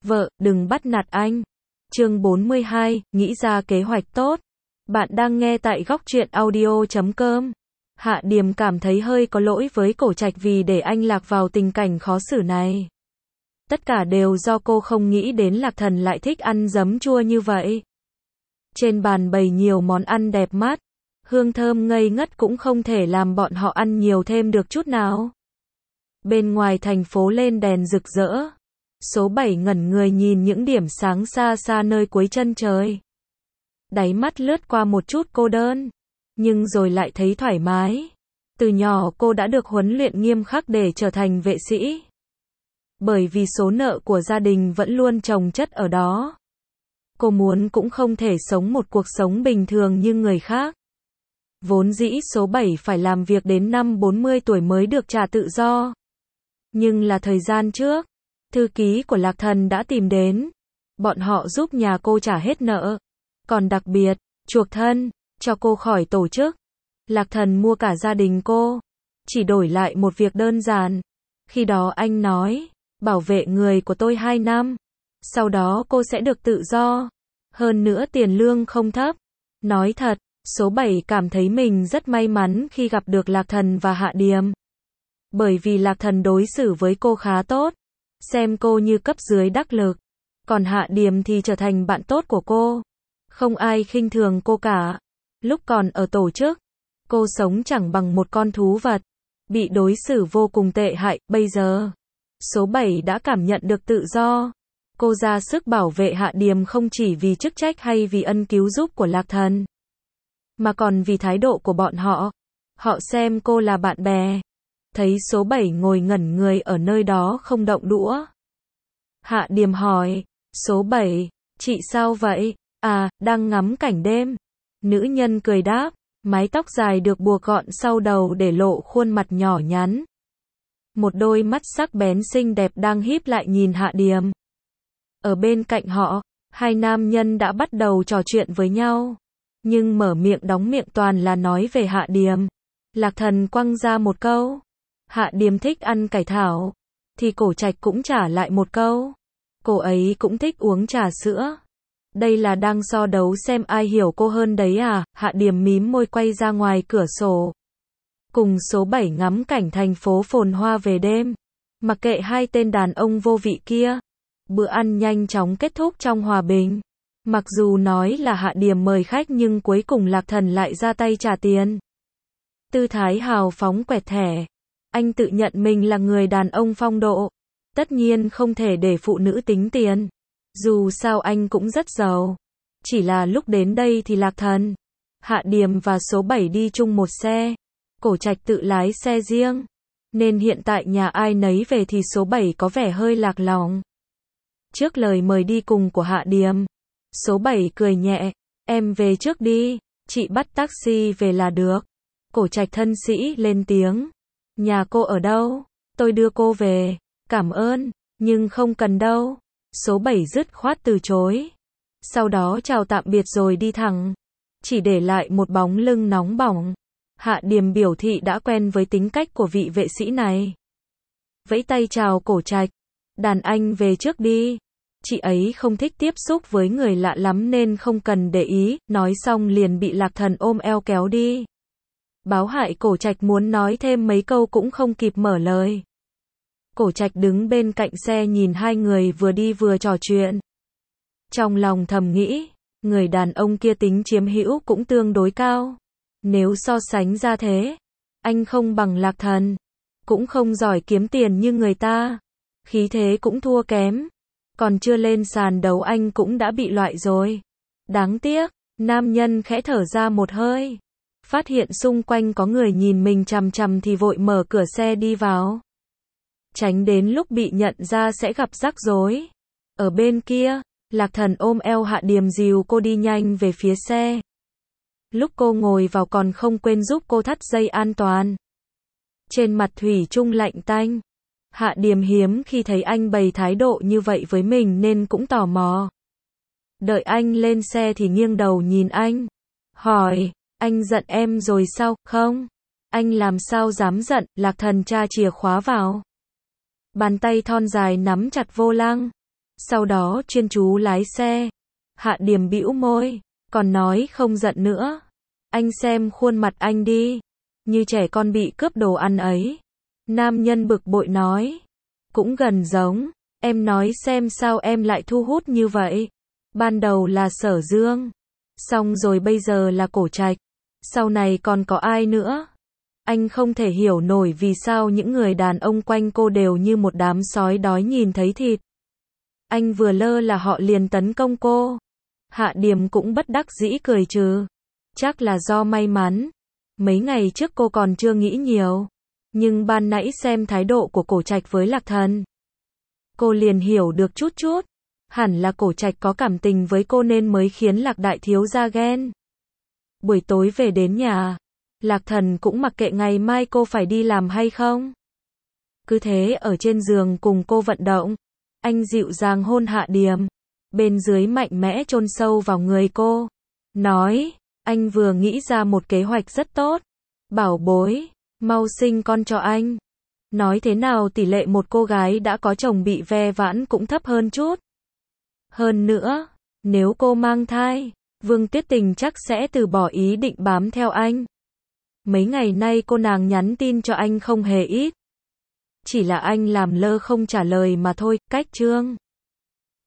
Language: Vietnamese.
Vợ, đừng bắt nạt anh. Chương 42, nghĩ ra kế hoạch tốt. Bạn đang nghe tại góc truyện audio.com. Hạ Điềm cảm thấy hơi có lỗi với Cổ Trạch vì để anh lạc vào tình cảnh khó xử này. Tất cả đều do cô không nghĩ đến Lạc Thần lại thích ăn giấm chua như vậy. Trên bàn bày nhiều món ăn đẹp mắt, hương thơm ngây ngất cũng không thể làm bọn họ ăn nhiều thêm được chút nào. Bên ngoài thành phố lên đèn rực rỡ. Số 7 ngẩn người nhìn những điểm sáng xa xa nơi cuối chân trời. Đáy mắt lướt qua một chút cô đơn, nhưng rồi lại thấy thoải mái. Từ nhỏ cô đã được huấn luyện nghiêm khắc để trở thành vệ sĩ. Bởi vì số nợ của gia đình vẫn luôn chồng chất ở đó. Cô muốn cũng không thể sống một cuộc sống bình thường như người khác. Vốn dĩ số 7 phải làm việc đến năm 40 tuổi mới được trả tự do. Nhưng là thời gian trước, thư ký của Lạc Thần đã tìm đến. Bọn họ giúp nhà cô trả hết nợ. Còn đặc biệt, chuộc thân, cho cô khỏi tổ chức. Lạc Thần mua cả gia đình cô. Chỉ đổi lại một việc đơn giản. Khi đó anh nói, bảo vệ người của tôi 2 năm. Sau đó cô sẽ được tự do. Hơn nữa tiền lương không thấp. Nói thật, số 7 cảm thấy mình rất may mắn khi gặp được Lạc Thần và Hạ Điềm. Bởi vì Lạc Thần đối xử với cô khá tốt. Xem cô như cấp dưới đắc lực. Còn Hạ Điềm thì trở thành bạn tốt của cô. Không ai khinh thường cô cả. Lúc còn ở tổ chức, cô sống chẳng bằng một con thú vật. Bị đối xử vô cùng tệ hại. Bây giờ, số 7 đã cảm nhận được tự do. Cô ra sức bảo vệ Hạ Điềm không chỉ vì chức trách hay vì ân cứu giúp của Lạc Thần, mà còn vì thái độ của bọn họ. Họ xem cô là bạn bè. Thấy số 7 ngồi ngẩn người ở nơi đó không động đũa. Hạ Điềm hỏi, số 7, chị sao vậy? À, đang ngắm cảnh đêm. Nữ nhân cười đáp, mái tóc dài được buộc gọn sau đầu để lộ khuôn mặt nhỏ nhắn. Một đôi mắt sắc bén xinh đẹp đang híp lại nhìn Hạ Điềm. Ở bên cạnh họ, hai nam nhân đã bắt đầu trò chuyện với nhau. Nhưng mở miệng đóng miệng toàn là nói về Hạ Điềm. Lạc Thần quăng ra một câu. Hạ Điềm thích ăn cải thảo. Thì Cổ Trạch cũng trả lại một câu. Cô ấy cũng thích uống trà sữa. Đây là đang so đấu xem ai hiểu cô hơn đấy à? Hạ Điềm mím môi quay ra ngoài cửa sổ. Cùng số 7 ngắm cảnh thành phố phồn hoa về đêm. Mặc kệ hai tên đàn ông vô vị kia. Bữa ăn nhanh chóng kết thúc trong hòa bình. Mặc dù nói là Hạ Điềm mời khách nhưng cuối cùng Lạc Thần lại ra tay trả tiền. Tư thái hào phóng quẹt thẻ. Anh tự nhận mình là người đàn ông phong độ. Tất nhiên không thể để phụ nữ tính tiền. Dù sao anh cũng rất giàu. Chỉ là lúc đến đây thì Lạc Thần, Hạ Điềm và số 7 đi chung một xe. Cổ Trạch tự lái xe riêng. Nên hiện tại nhà ai nấy về thì số 7 có vẻ hơi lạc lòng. Trước lời mời đi cùng của Hạ Điềm, số 7 cười nhẹ, em về trước đi, chị bắt taxi về là được. Cổ Trạch thân sĩ lên tiếng. Nhà cô ở đâu? Tôi đưa cô về. Cảm ơn, nhưng không cần đâu. Số 7 dứt khoát từ chối. Sau đó chào tạm biệt rồi đi thẳng. Chỉ để lại một bóng lưng nóng bỏng. Hạ Điềm biểu thị đã quen với tính cách của vị vệ sĩ này. Vẫy tay chào Cổ Trạch. Đàn anh về trước đi. Chị ấy không thích tiếp xúc với người lạ lắm nên không cần để ý. Nói xong liền bị Lạc Thần ôm eo kéo đi. Báo hại Cổ Trạch muốn nói thêm mấy câu cũng không kịp mở lời. Cổ Trạch đứng bên cạnh xe nhìn hai người vừa đi vừa trò chuyện. Trong lòng thầm nghĩ, người đàn ông kia tính chiếm hữu cũng tương đối cao. Nếu so sánh ra thế, anh không bằng Lạc Thần, cũng không giỏi kiếm tiền như người ta, khí thế cũng thua kém. Còn chưa lên sàn đấu anh cũng đã bị loại rồi. Đáng tiếc, nam nhân khẽ thở ra một hơi. Phát hiện xung quanh có người nhìn mình chằm chằm thì vội mở cửa xe đi vào. Tránh đến lúc bị nhận ra sẽ gặp rắc rối. Ở bên kia, Lạc Thần ôm eo Hạ Điềm dìu cô đi nhanh về phía xe. Lúc cô ngồi vào còn không quên giúp cô thắt dây an toàn. Trên mặt thủy chung lạnh tanh. Hạ Điềm hiếm khi thấy anh bày thái độ như vậy với mình nên cũng tò mò. Đợi anh lên xe thì nghiêng đầu nhìn anh. Hỏi, anh giận em rồi sao? Không. Anh làm sao dám giận? Lạc Thần tra chìa khóa vào. Bàn tay thon dài nắm chặt vô lăng. Sau đó chuyên chú lái xe. Hạ Điềm bĩu môi, còn nói không giận nữa. Anh xem khuôn mặt anh đi, như trẻ con bị cướp đồ ăn ấy. Nam nhân bực bội nói, cũng gần giống, em nói xem sao em lại thu hút như vậy. Ban đầu là Sở Dương, xong rồi bây giờ là Cổ Trạch, sau này còn có ai nữa? Anh không thể hiểu nổi vì sao những người đàn ông quanh cô đều như một đám sói đói nhìn thấy thịt. Anh vừa lơ là họ liền tấn công cô. Hạ Điềm cũng bất đắc dĩ cười trừ. Chắc là do may mắn. Mấy ngày trước cô còn chưa nghĩ nhiều. Nhưng ban nãy xem thái độ của Cổ Trạch với Lạc Thần, cô liền hiểu được chút chút. Hẳn là Cổ Trạch có cảm tình với cô nên mới khiến Lạc đại thiếu gia ghen. Buổi tối về đến nhà, Lạc Thần cũng mặc kệ ngày mai cô phải đi làm hay không. Cứ thế ở trên giường cùng cô vận động. Anh dịu dàng hôn Hạ Điềm, bên dưới mạnh mẽ chôn sâu vào người cô. Nói, anh vừa nghĩ ra một kế hoạch rất tốt. Bảo bối, mau sinh con cho anh. Nói thế nào tỷ lệ một cô gái đã có chồng bị ve vãn cũng thấp hơn chút. Hơn nữa, nếu cô mang thai, Vương Tuyết Tình chắc sẽ từ bỏ ý định bám theo anh. Mấy ngày nay cô nàng nhắn tin cho anh không hề ít. Chỉ là anh làm lơ không trả lời mà thôi. Cách Trương